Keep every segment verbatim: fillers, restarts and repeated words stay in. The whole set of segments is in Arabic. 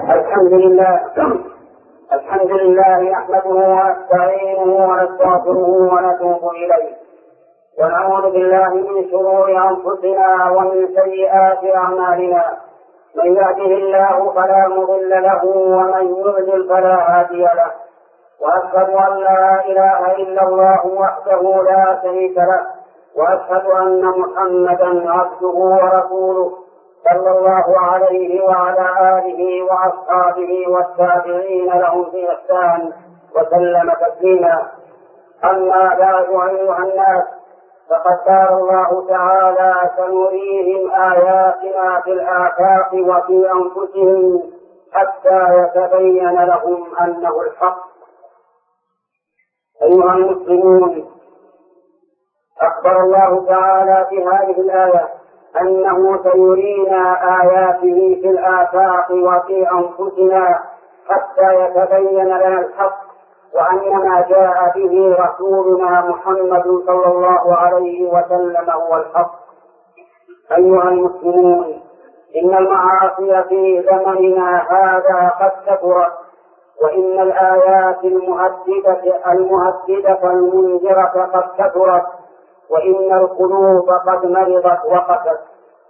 الحمد لله الحمد لله نحمده ونستعينه ونستغفره ونتوب إليه، ونعوذ بالله من شرور أنفسنا ومن سيئات أعمالنا. من يهده الله فلا مضل له ومن يضلل فلا هادي له، وأشهد أن لا إله إلا الله وحده لا شريك له، وأشهد أن محمدا عبده ورسوله صلى الله عليه وعلى آله وأصحابه والتابعين لهم في إحسان وسلم تسليما. أما بعد أيها الناس، فقد قال الله تعالى: سنريهم آياتنا في الآفاق وفي أنفسهم حتى يتبين لهم أنه الحق. أيها المسلمون، أخبر الله تعالى في هذه الآية أنه سيرينا آياته في الآفاق وفي أنفسنا حتى يتبين لنا الحق، وأن ما جاء به رسولنا محمد صلى الله عليه وسلم هو الحق. أيها المسلمون، إن المعاصي في زمننا هذا قد كثرت، وإن الآيات المهددة المهددة المنذرة قد كثرت، وإن القلوب قد مرضت وقست.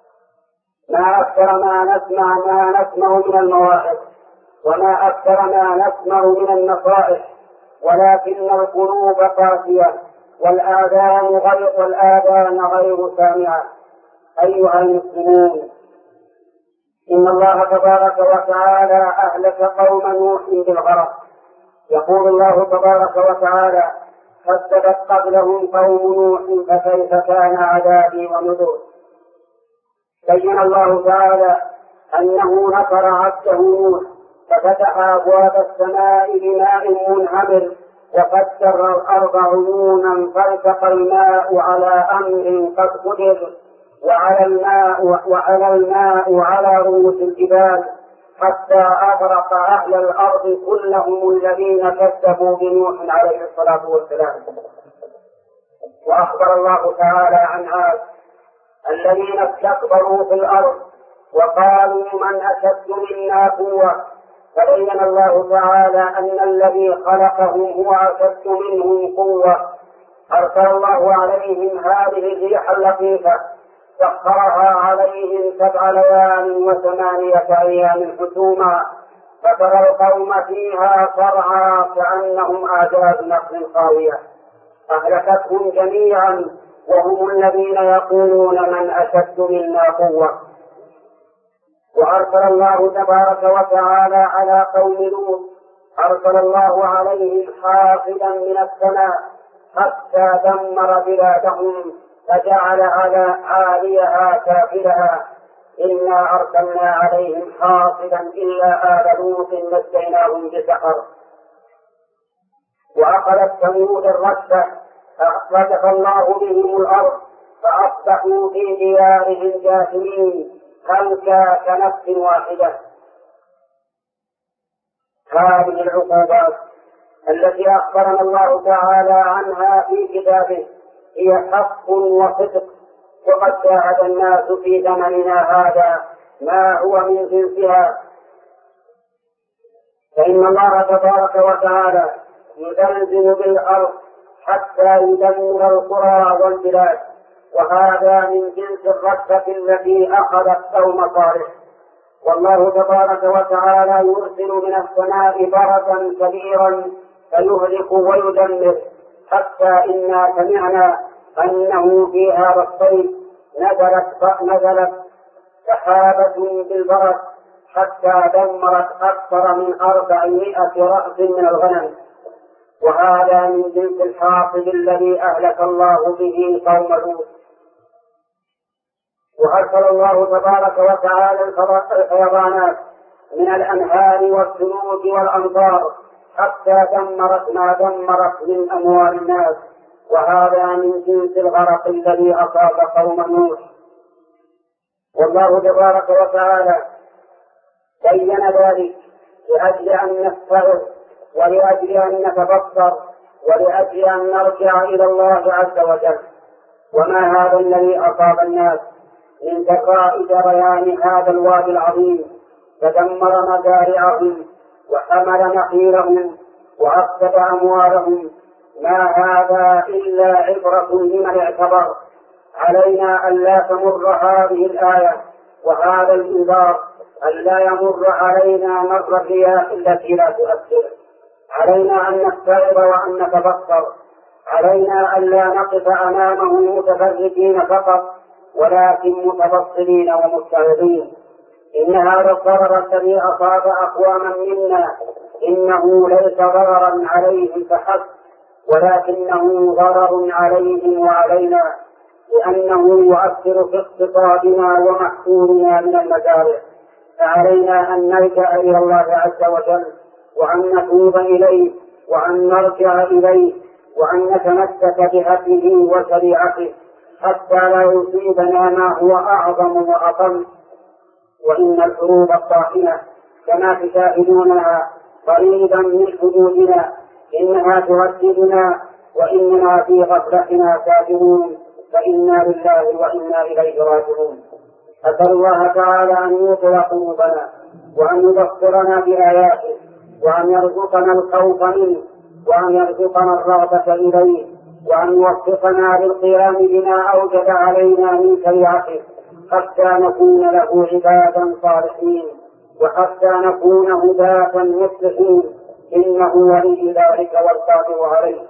ما أكثر ما نسمع ما نسمع من المواعظ، وما أكثر ما نسمع من النصائح، ولكن القلوب قاسية والآذان غير والآذان غير سامعة. أيها المسلمون، إن الله تبارك وتعالى أهلك قوم نوح بالغرق. يقول الله تبارك وتعالى: كذبت قبلهم قوم نوح فكيف كان عذابي ونذر. بين الله تعالى أنه نصر عبده نوح، ففتح أبواب السماء بماء منهمر، وفجر الأرض عيونا فالتقى الماء على أمر قد قدر، وعلى الماء وعلى الماء على رؤوس الجبال، حتى أغرق أهل الأرض كلهم الذين كذبوا بنوح عليه الصلاة والسلام. وأخبر الله تعالى عن عاد الذين استكبروا في الأرض وقالوا: من أشد منا قوة. فبين الله تعالى أن الذي خلقهم هو أشد منهم قوة. أرسل الله عليهم هذه الريح اللطيفة، سخرها عليهم سبع ليال وثمانية أيام حسوما، فترى القوم فيها صرعى كأنهم أعجاز نخل خاوية، أهلكتهم جميعا وهم الذين يقولون: من أشد منا قوة. وأرسل الله تبارك وتعالى على قوم لوط، أرسل الله عليهم حافظا من السماء حتى دمر بلادهم فجعل على عاليها سافلها. إنا أرسلنا عليهم حافظا إلا آل لوط نجيناهم بسحر. وأخذت ثمود الرجفة فأخرج الله بهم الأرض فأصبحوا في ديارهم جاثمين هلكا كنفس واحدة. هذه العقوبات التي أخبرنا الله تعالى عنها في كتابه هي حق وصدق، وقد شاهد الناس في زمننا هذا ما هو من جنسها. فإن الله تبارك وتعالى يزلزل بالأرض حتى يدمر القرى والبلاد، وهذا من جنس الرجفة التي أخذت قوم صالح. والله تبارك وتعالى يرسل من السماء بردا كبيرا فيهلك ويدمر، حتى إنا سمعنا أنه في هذا الصيف نزلت نزلت سحابة بالبرد حتى دمرت أكثر من أربعمائة رأس من الغنم، وهذا من جنس الحاصب الذي أهلك الله به قوم لوط. وأرسل الله تبارك وتعالى الفيضانات من الأنهار والثلوج والأمطار حتى دمرت ما دمرت من أموال الناس، وهذا من جنس الغرق الذي أصاب قوم نوح. والله تبارك وتعالى بين ذلك لأجل أن نستغفر، ولأجل أن نتبصر، ولأجل أن نرجع إلى الله عز وجل. وما هذا الذي أصاب الناس من دقائق بيان هذا الوادي العظيم فدمر مزارعهم وحمل نخيلهم وأفسد أموالهم. ما هذا إلا عبرة لمن اعتبر. علينا ألا تمر هذه الآية وهذا الإنذار ألا يمر علينا مر الرياح التي لا تؤثر. علينا أن نستعظ وأن نتبصر. علينا ألا نقف أمامه متفرجين فقط ولكن متبصرين ومستعظين. إن هذا الضرر الذي أصاب أقواما منا إنه ليس ضررا عليهم فحسب ولكنه ضرر عليهم وعلينا، لأنه يؤثر في اقتصادنا ومحصولنا من المزارع. فعلينا أن نلجأ إلى الله عز وجل وأن نتوب إليه وأن نرجع إليه وأن نتمسك بهديه وشريعته حتى لا يصيبنا ما هو أعظم وأطم. وإن الحروب الطاحنة كما تشاهدونها قريبا من حدودنا إنها تهددنا وإننا في غفلتنا كافرون، فإنا لله وإنا إليه راجعون. أسأل الله تعالى أن يوقظ قلوبنا وأن يبصرنا بآياته وأن يرزقنا الخوف منه وأن يرزقنا الرغبة إليه وأن يوفقنا للقيام بما أوجب علينا من شريعته حتى نكون له عبادا صالحين وحتى نكون هداة مصلحين، إنه ولي ذلك والقادر عليه.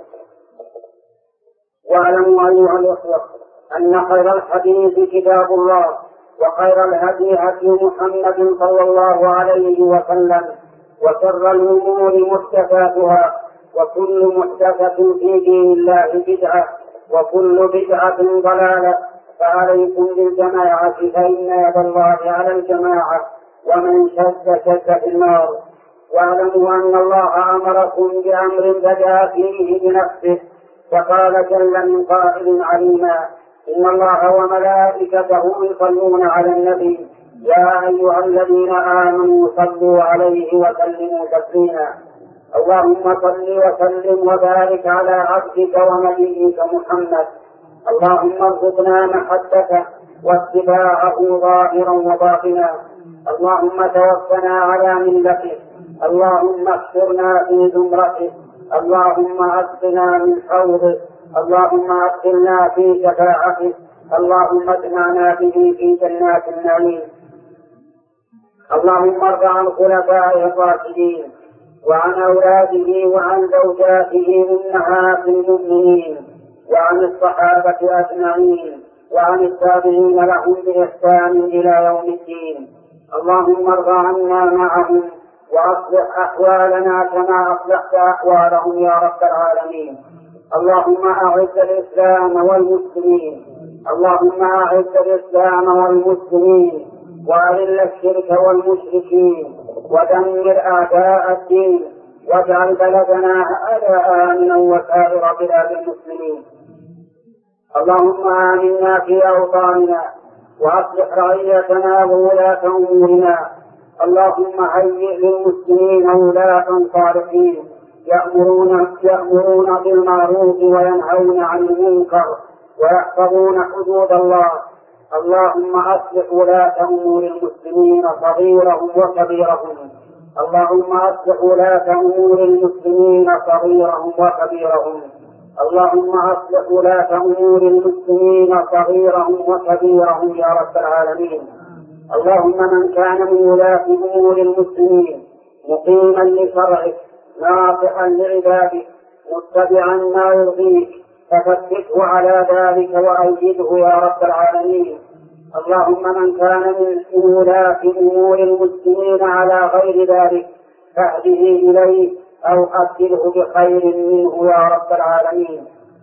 واعلموا أيها الأخوة أن خير الحديث كتاب الله وخير الهدي هدي محمد صلى الله عليه وسلم وشر الأمور محدثاتها وكل محدثة في دين الله بدعة وكل بدعة ضلالة. فعليكم بالجماعة فإن يد الله على الجماعة ومن شد شد في النار. واعلموا أن الله أمركم بأمر بدأ فيه بنفسه فقال جل من قائل عليما: إن الله وملائكته يصلون على النبي يا أيها الذين آمنوا صلوا عليه وسلموا تسليما. اللهم صل وسلم وبارك على عبدك ونبيك محمد. اللهم ارزقنا محبته واتباعه ظاهرا وباطنا. اللهم توفنا على ملته. اللهم احشرنا في زمرته. اللهم اسقنا من حوضه. اللهم ادخلنا في شفاعته. اللهم اجمعنا به في جنات النعيم. اللهم ارض عن خلفائه الراشدين وعن اولاده وعن زوجاته امهات المؤمنين وعن الصحابه اجمعين وعن التابعين لهم باحسان الى يوم الدين. اللهم ارض عنا معهم واصلح احوالنا كما اصلحت احوالهم يا رب العالمين. اللهم اعز الاسلام والمسلمين. اللهم اعز الاسلام والمسلمين واذل الشرك والمشركين ودمر اعداء الدين واجعل بلدنا هذا امنا وسائر بلاد المسلمين. اللهم آمنا في أوطاننا وأصلح رعيتنا وولاة أمورنا. اللهم هيئ للمسلمين ولاة صالحين يأمرون, يأمرون بالمعروف وينهون عن المنكر ويحفظون حدود الله. اللهم أصلح ولاة أمور المسلمين صغيرهم وكبيرهم. اللهم أصلح ولاة أمور المسلمين صغيرهم وكبيرهم. اللهم أصلح ولاة أمور المسلمين صغيرهم وكبيرهم يا رب العالمين. اللهم من كان من ولاة أمور المسلمين مقيما لشرعك ناصحا لعبادك متبعا ما يرضيك فثبته على ذلك وأيده يا رب العالمين. اللهم من كان من ولاة أمور المسلمين على غير ذلك فاهده إليه أو أبدله بخير منه يا رب العالمين.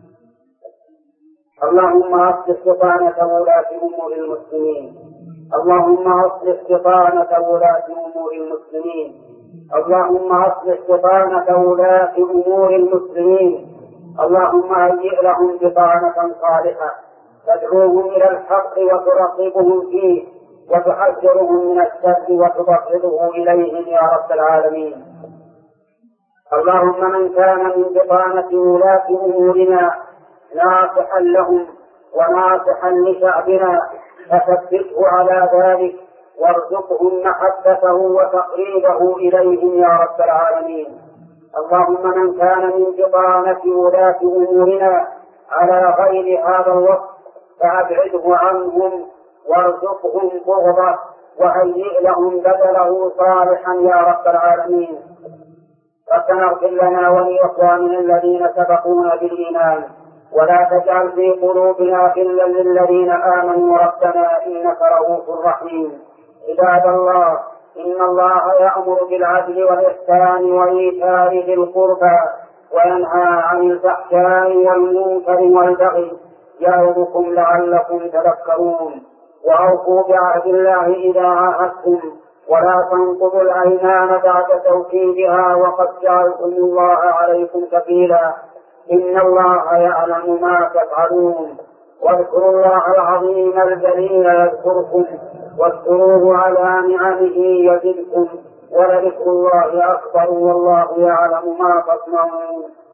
اللهم أصلح بطانة ولاة أمور المسلمين. اللهم أصلح بطانة ولاة أمور المسلمين. اللهم أصلح بطانة ولاة أمور المسلمين. اللهم هيئ لهم بطانة صالحة تدعوهم إلى الحق وترغبهم فيه وتحذرهم من الشر وتبغضه إليهم يا رب العالمين. اللهم من كان من بطانة ولاة أمورنا ناصحا لهم وناصحا لشعبنا فثبته على ذلك وارزقهم محبته وتقريبه إليهم يا رب العالمين. اللهم من كان من بطانة ولاة أمورنا على غير هذا الوقت فأبعده عنهم وارزقهم بغضه وهيئ لهم بدله صالحا يا رب العالمين. ربنا اغفر لنا ولإخواننا الذين سبقونا بالإيمان ولا تجعل في قلوبنا غلا للذين آمنوا ربنا إنك رؤوف رحيم. عباد الله، إن الله يأمر بالعدل والإحسان وإيتاء ذي القربى وينهى عن الفحشاء والمنكر والبغي يعظكم لعلكم تذكرون. وأوفوا بعهد الله إذا عاهدتم ولا تنقضوا الأيمان بعد توكيدها وقد جعلتم الله عليكم كفيلا إن الله يعلم ما تفعلون. واذكروا الله العظيم الجليل يذكركم واذكروه على نعمه يزدكم ولذكر الله أكبر والله يعلم ما تصنعون.